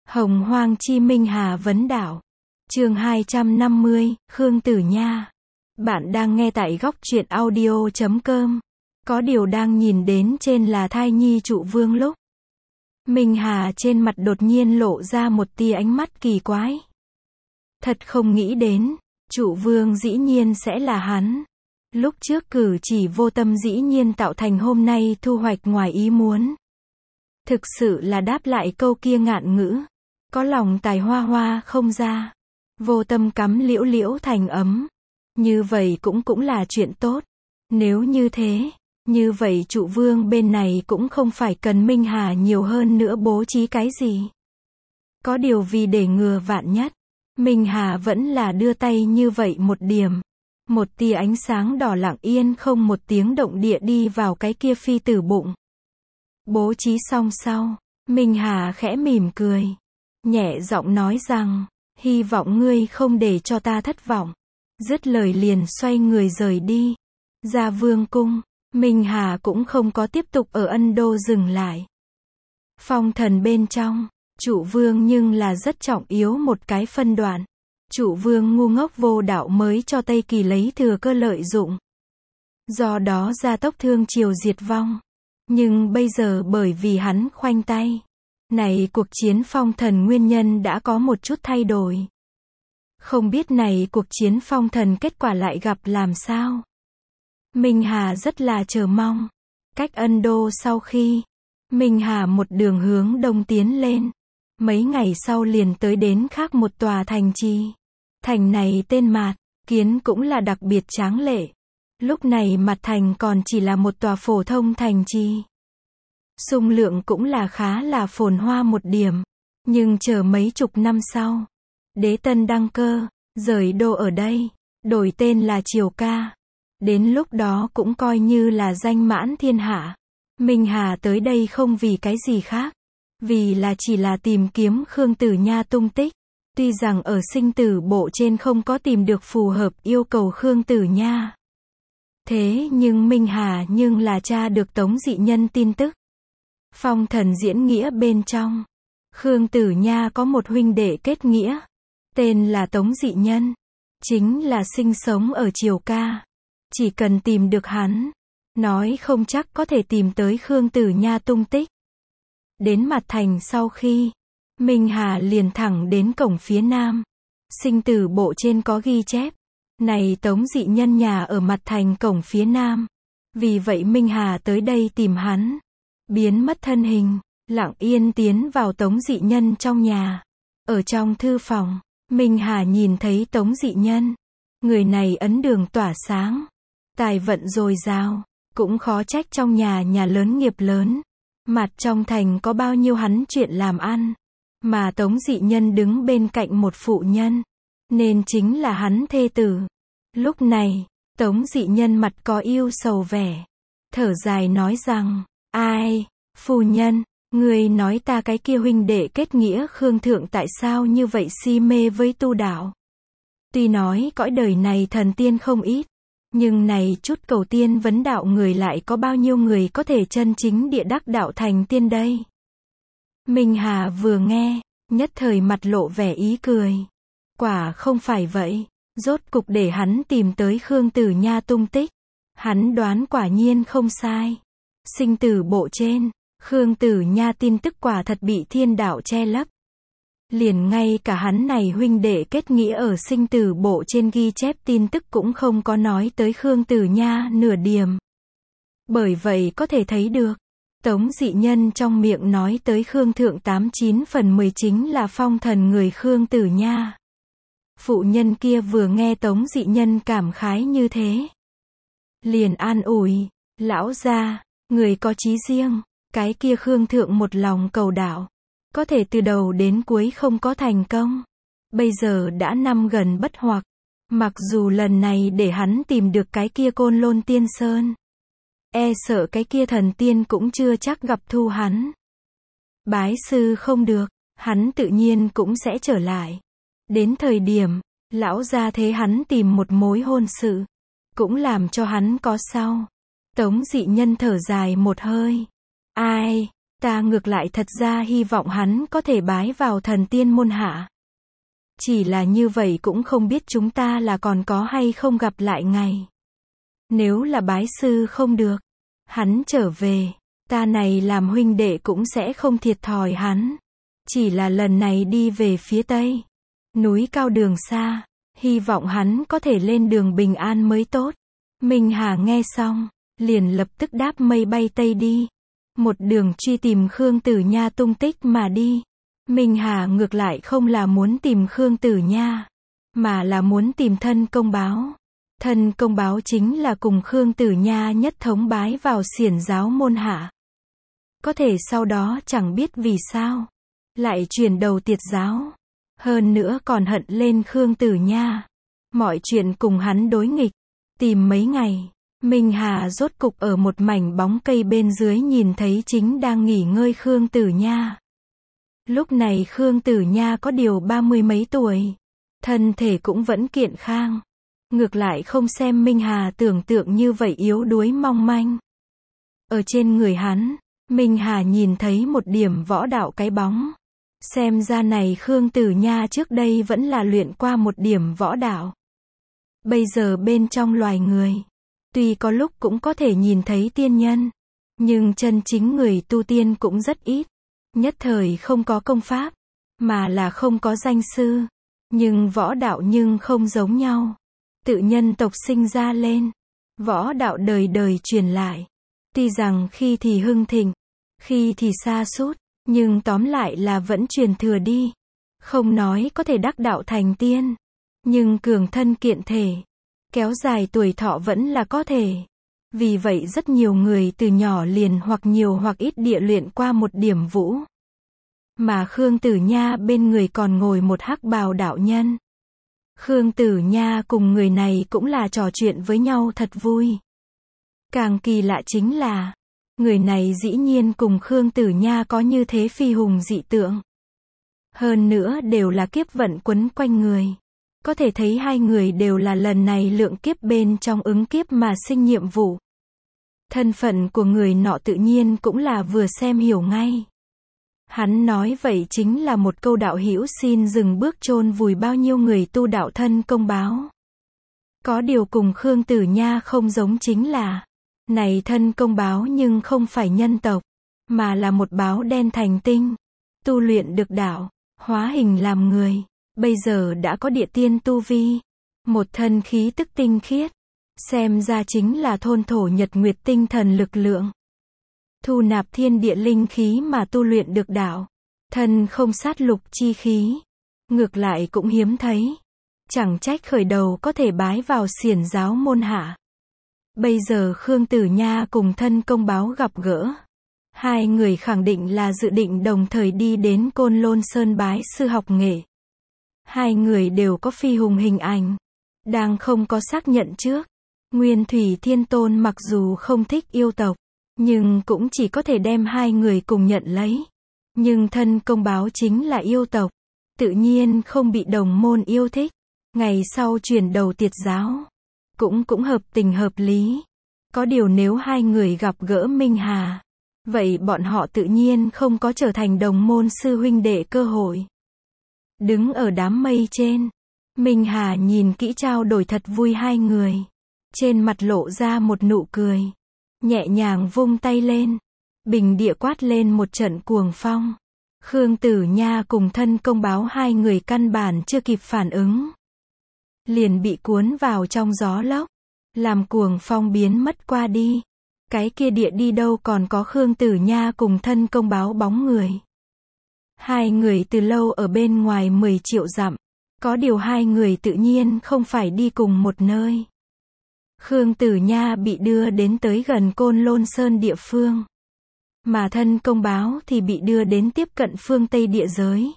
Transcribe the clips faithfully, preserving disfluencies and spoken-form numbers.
Hồng Hoang Chi Minh Hà vấn đảo. Chương hai trăm năm mươi, Khương Tử Nha. Bạn đang nghe tại góc truyện audio chấm com. Có điều đang nhìn đến trên là thai nhi trụ vương lúc. Minh Hà trên mặt đột nhiên lộ ra một tia ánh mắt kỳ quái. Thật không nghĩ đến, trụ vương dĩ nhiên sẽ là hắn. Lúc trước cử chỉ vô tâm dĩ nhiên tạo thành hôm nay thu hoạch ngoài ý muốn. Thực sự là đáp lại câu kia ngạn ngữ. Có lòng tài hoa hoa không ra. Vô tâm cắm liễu liễu thành ấm. Như vậy cũng cũng là chuyện tốt. Nếu như thế, như vậy trụ vương bên này cũng không phải cần Minh Hà nhiều hơn nữa bố trí cái gì. Có điều vì để ngừa vạn nhất, Minh Hà vẫn là đưa tay như vậy một điểm. Một tia ánh sáng đỏ lặng yên không một tiếng động địa đi vào cái kia phi tử bụng. Bố trí xong sau, Minh Hà khẽ mỉm cười. Nhẹ giọng nói rằng, hy vọng ngươi không để cho ta thất vọng. Dứt lời liền xoay người rời đi. Ra vương cung, Minh Hà cũng không có tiếp tục ở Ân Đô dừng lại. Phong thần bên trong, trụ vương nhưng là rất trọng yếu một cái phân đoạn. Trụ vương ngu ngốc vô đạo mới cho Tây Kỳ lấy thừa cơ lợi dụng. Do đó gia tốc thương triều diệt vong. Nhưng bây giờ bởi vì hắn khoanh tay. Này cuộc chiến phong thần nguyên nhân đã có một chút thay đổi. Không biết này cuộc chiến phong thần kết quả lại gặp làm sao. Minh Hà rất là chờ mong. Cách Ân Đô sau khi, Minh Hà một đường hướng đông tiến lên. Mấy ngày sau liền tới đến khác một tòa thành trì. Thành này tên Mạt, kiến cũng là đặc biệt tráng lệ. Lúc này mặt thành còn chỉ là một tòa phổ thông thành trì. Xung lượng cũng là khá là phồn hoa một điểm. Nhưng chờ mấy chục năm sau, Đế Tân đăng cơ, rời đô ở đây, đổi tên là Triều Ca. Đến lúc đó cũng coi như là danh mãn thiên hạ. Minh Hà tới đây không vì cái gì khác. Vì là chỉ là tìm kiếm Khương Tử Nha tung tích. Tuy rằng ở sinh tử bộ trên không có tìm được phù hợp yêu cầu Khương Tử Nha. Thế nhưng Minh Hà nhưng là tra được Tống Dị Nhân tin tức. Phong thần diễn nghĩa bên trong, Khương Tử Nha có một huynh đệ kết nghĩa, tên là Tống Dị Nhân, chính là sinh sống ở Triều Ca. Chỉ cần tìm được hắn, nói không chắc có thể tìm tới Khương Tử Nha tung tích. Đến mặt thành sau khi, Minh Hà liền thẳng đến cổng phía nam. Sinh tử bộ trên có ghi chép, này Tống Dị Nhân nhà ở mặt thành cổng phía nam. Vì vậy Minh Hà tới đây tìm hắn. Biến mất thân hình, lặng yên tiến vào Tống Dị Nhân trong nhà. Ở trong thư phòng, Minh Hà nhìn thấy Tống Dị Nhân. Người này ấn đường tỏa sáng, tài vận dồi dào, cũng khó trách trong nhà nhà lớn nghiệp lớn. Mặt trong thành có bao nhiêu hắn chuyện làm ăn, mà Tống Dị Nhân đứng bên cạnh một phụ nhân, nên chính là hắn thê tử. Lúc này, Tống Dị Nhân mặt có yêu sầu vẻ, thở dài nói rằng, ai, phu nhân, người nói ta cái kia huynh đệ kết nghĩa Khương Thượng tại sao như vậy si mê với tu đạo. Tuy nói cõi đời này thần tiên không ít, nhưng này chút cầu tiên vấn đạo người lại có bao nhiêu người có thể chân chính địa đắc đạo thành tiên đây. Minh Hà vừa nghe, nhất thời mặt lộ vẻ ý cười. Quả không phải vậy, rốt cục để hắn tìm tới Khương Tử Nha tung tích. Hắn đoán quả nhiên không sai. Sinh tử bộ trên, Khương Tử Nha tin tức quả thật bị thiên đạo che lấp. Liền ngay cả hắn này huynh đệ kết nghĩa ở sinh tử bộ trên ghi chép tin tức cũng không có nói tới Khương Tử Nha nửa điểm. Bởi vậy có thể thấy được, Tống Dị Nhân trong miệng nói tới Khương Thượng tám chín phần mười chính là phong thần người Khương Tử Nha. Phụ nhân kia vừa nghe Tống Dị Nhân cảm khái như thế, liền an ủi, lão gia, người có chí riêng, cái kia Khương Thượng một lòng cầu đạo, có thể từ đầu đến cuối không có thành công. Bây giờ đã năm gần bất hoặc, mặc dù lần này để hắn tìm được cái kia Côn Lôn Tiên Sơn, e sợ cái kia thần tiên cũng chưa chắc gặp thu hắn. Bái sư không được, hắn tự nhiên cũng sẽ trở lại. Đến thời điểm, lão gia thế hắn tìm một mối hôn sự, cũng làm cho hắn có sau. Tống Dị Nhân thở dài một hơi. Ai, Ta ngược lại thật ra hy vọng hắn có thể bái vào thần tiên môn hạ. Chỉ là như vậy cũng không biết chúng ta là còn có hay không gặp lại ngày. Nếu là bái sư không được, hắn trở về, ta này làm huynh đệ cũng sẽ không thiệt thòi hắn. Chỉ là lần này đi về phía tây, núi cao đường xa, hy vọng hắn có thể lên đường bình an mới tốt. Minh Hà nghe xong, liền lập tức đáp mây bay tây đi. Một đường truy tìm Khương Tử Nha tung tích mà đi. Minh Hà ngược lại không là muốn tìm Khương Tử Nha, mà là muốn tìm thân công báo. Thân công báo chính là cùng Khương Tử Nha nhất thống bái vào xiển giáo môn hạ. Có thể sau đó chẳng biết vì sao, lại chuyển đầu tiệt giáo. Hơn nữa còn hận lên Khương Tử Nha. Mọi chuyện cùng hắn đối nghịch. Tìm mấy ngày, Minh Hà rốt cục ở một mảnh bóng cây bên dưới nhìn thấy chính đang nghỉ ngơi Khương Tử Nha. Lúc này Khương Tử Nha có điều ba mươi mấy tuổi, thân thể cũng vẫn kiện khang. Ngược lại không xem Minh Hà tưởng tượng như vậy yếu đuối mong manh. Ở trên người hắn, Minh Hà nhìn thấy một điểm võ đạo cái bóng. Xem ra này Khương Tử Nha trước đây vẫn là luyện qua một điểm võ đạo. Bây giờ bên trong loài người, tuy có lúc cũng có thể nhìn thấy tiên nhân, nhưng chân chính người tu tiên cũng rất ít. Nhất thời không có công pháp, mà là không có danh sư. Nhưng võ đạo nhưng không giống nhau. Tự nhân tộc sinh ra lên, võ đạo đời đời truyền lại. Tuy rằng khi thì hưng thịnh, khi thì sa sút, nhưng tóm lại là vẫn truyền thừa đi. Không nói có thể đắc đạo thành tiên, nhưng cường thân kiện thể, kéo dài tuổi thọ vẫn là có thể. Vì vậy rất nhiều người từ nhỏ liền hoặc nhiều hoặc ít địa luyện qua một điểm vũ. Mà Khương Tử Nha bên người còn ngồi một hắc bào đạo nhân. Khương Tử Nha cùng người này cũng là trò chuyện với nhau thật vui. Càng kỳ lạ chính là, người này dĩ nhiên cùng Khương Tử Nha có như thế phi hùng dị tượng. Hơn nữa đều là kiếp vận quấn quanh người. Có thể thấy hai người đều là lần này lượng kiếp bên trong ứng kiếp mà sinh nhiệm vụ. Thân phận của người nọ tự nhiên cũng là vừa xem hiểu ngay. Hắn nói vậy chính là một câu đạo hữu xin dừng bước chôn vùi bao nhiêu người tu đạo thân công báo. Có điều cùng Khương Tử Nha không giống chính là, này thân công báo nhưng không phải nhân tộc, mà là một báo đen thành tinh. Tu luyện được đạo, hóa hình làm người, bây giờ đã có địa tiên tu vi. Một thân khí tức tinh khiết, xem ra chính là thôn thổ nhật nguyệt tinh thần lực lượng. Thu nạp thiên địa linh khí mà tu luyện được đạo. Thân không sát lục chi khí. Ngược lại cũng hiếm thấy. Chẳng trách khởi đầu có thể bái vào xiển giáo môn hạ. Bây giờ Khương Tử Nha cùng thân công báo gặp gỡ. Hai người khẳng định là dự định đồng thời đi đến Côn Lôn Sơn bái sư học nghệ. Hai người đều có phi hùng hình ảnh. Đang không có xác nhận trước. Nguyên Thủy Thiên Tôn mặc dù không thích yêu tộc, nhưng cũng chỉ có thể đem hai người cùng nhận lấy. Nhưng thân công báo chính là yêu tộc, tự nhiên không bị đồng môn yêu thích. Ngày sau chuyển đầu tiệt giáo, cũng cũng hợp tình hợp lý. Có điều nếu hai người gặp gỡ Minh Hà, vậy bọn họ tự nhiên không có trở thành đồng môn sư huynh đệ cơ hội. Đứng ở đám mây trên, Minh Hà nhìn kỹ trao đổi thật vui hai người. Trên mặt lộ ra một nụ cười. Nhẹ nhàng vung tay lên. Bình địa quát lên một trận cuồng phong. Khương Tử Nha cùng thân công báo hai người căn bản chưa kịp phản ứng. Liền bị cuốn vào trong gió lốc. Làm cuồng phong biến mất qua đi. Cái kia địa đi đâu còn có Khương Tử Nha cùng thân công báo bóng người. Hai người từ lâu ở bên ngoài mười triệu dặm. Có điều hai người tự nhiên không phải đi cùng một nơi. Khương Tử Nha bị đưa đến tới gần Côn Lôn Sơn địa phương. Mà thân công báo thì bị đưa đến tiếp cận phương Tây địa giới.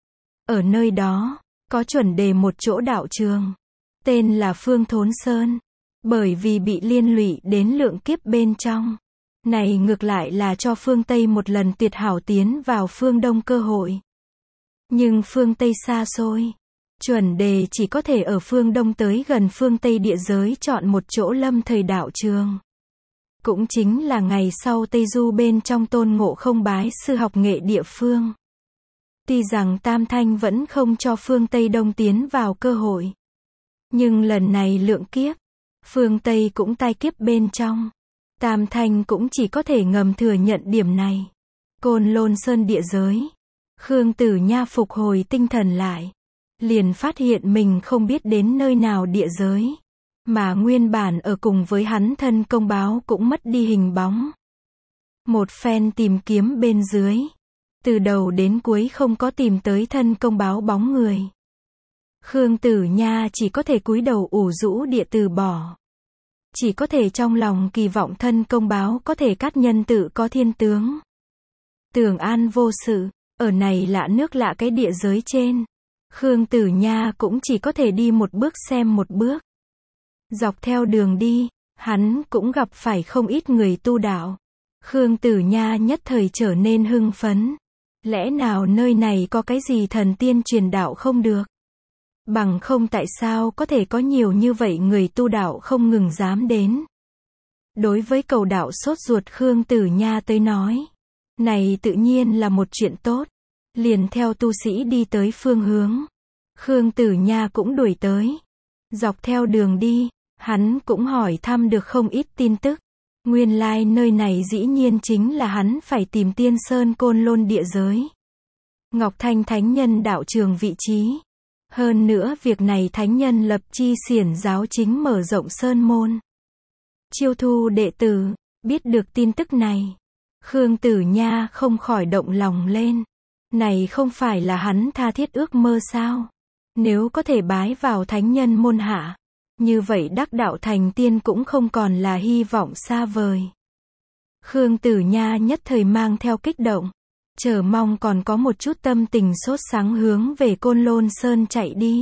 Ở nơi đó, có chuẩn đề một chỗ đạo trường. Tên là Phương Thốn Sơn. Bởi vì bị liên lụy đến lượng kiếp bên trong. Này ngược lại là cho phương Tây một lần tuyệt hảo tiến vào phương Đông cơ hội. Nhưng phương Tây xa xôi. Chuẩn đề chỉ có thể ở phương Đông tới gần phương Tây địa giới chọn một chỗ lâm thời đạo trường. Cũng chính là ngày sau Tây Du bên trong Tôn Ngộ Không bái sư học nghệ địa phương. Tuy rằng Tam Thanh vẫn không cho phương Tây Đông tiến vào cơ hội. Nhưng lần này lượng kiếp, phương Tây cũng tai kiếp bên trong. Tam Thanh cũng chỉ có thể ngầm thừa nhận điểm này. Côn Lôn Sơn địa giới. Khương Tử Nha phục hồi tinh thần lại. Liền phát hiện mình không biết đến nơi nào địa giới. Mà nguyên bản ở cùng với hắn thân công báo cũng mất đi hình bóng. Một phen tìm kiếm bên dưới. Từ đầu đến cuối không có tìm tới thân công báo bóng người. Khương Tử Nha chỉ có thể cúi đầu ủ rũ địa từ bỏ. Chỉ có thể trong lòng kỳ vọng thân công báo có thể cát nhân tự có thiên tướng. Tưởng an vô sự, ở này lạ nước lạ cái địa giới trên. Khương Tử Nha cũng chỉ có thể đi một bước xem một bước. Dọc theo đường đi, hắn cũng gặp phải không ít người tu đạo. Khương Tử Nha nhất thời trở nên hưng phấn. Lẽ nào nơi này có cái gì thần tiên truyền đạo không được? Bằng không tại sao có thể có nhiều như vậy người tu đạo không ngừng dám đến? Đối với cầu đạo sốt ruột Khương Tử Nha tới nói, này tự nhiên là một chuyện tốt. Liền theo tu sĩ đi tới phương hướng. Khương Tử Nha cũng đuổi tới. Dọc theo đường đi, hắn cũng hỏi thăm được không ít tin tức. Nguyên lai nơi này dĩ nhiên chính là hắn phải tìm Tiên Sơn Côn Lôn địa giới. Ngọc Thanh Thánh Nhân đạo trường vị trí. Hơn nữa việc này Thánh Nhân lập chi xiển giáo chính mở rộng sơn môn. Chiêu thu đệ tử, biết được tin tức này. Khương Tử Nha không khỏi động lòng lên. Này không phải là hắn tha thiết ước mơ sao? Nếu có thể bái vào Thánh Nhân môn hạ, như vậy đắc đạo thành tiên cũng không còn là hy vọng xa vời. Khương Tử Nha nhất thời mang theo kích động, chờ mong còn có một chút tâm tình sốt sắng hướng về Côn Lôn Sơn chạy đi.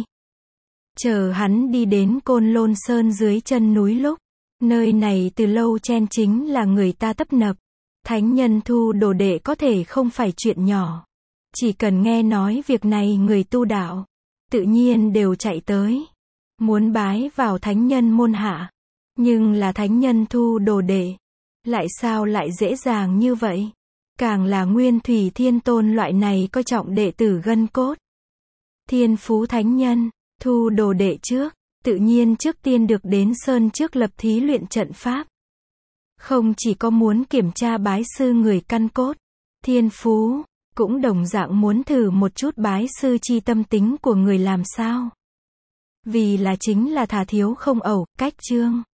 Chờ hắn đi đến Côn Lôn Sơn dưới chân núi lúc, nơi này từ lâu chen chính là người ta tấp nập. Thánh Nhân thu đồ đệ có thể không phải chuyện nhỏ. Chỉ cần nghe nói việc này người tu đạo, tự nhiên đều chạy tới. Muốn bái vào Thánh Nhân môn hạ. Nhưng là Thánh Nhân thu đồ đệ. Lại sao lại dễ dàng như vậy? Càng là Nguyên Thủy Thiên Tôn loại này coi trọng đệ tử gân cốt. Thiên Phú Thánh Nhân, thu đồ đệ trước, tự nhiên trước tiên được đến Sơn trước lập thí luyện trận pháp. Không chỉ có muốn kiểm tra bái sư người căn cốt, thiên phú, cũng đồng dạng muốn thử một chút bái sư chi tâm tính của người làm sao. Vì là chính là thà thiếu không ẩu, cách chương.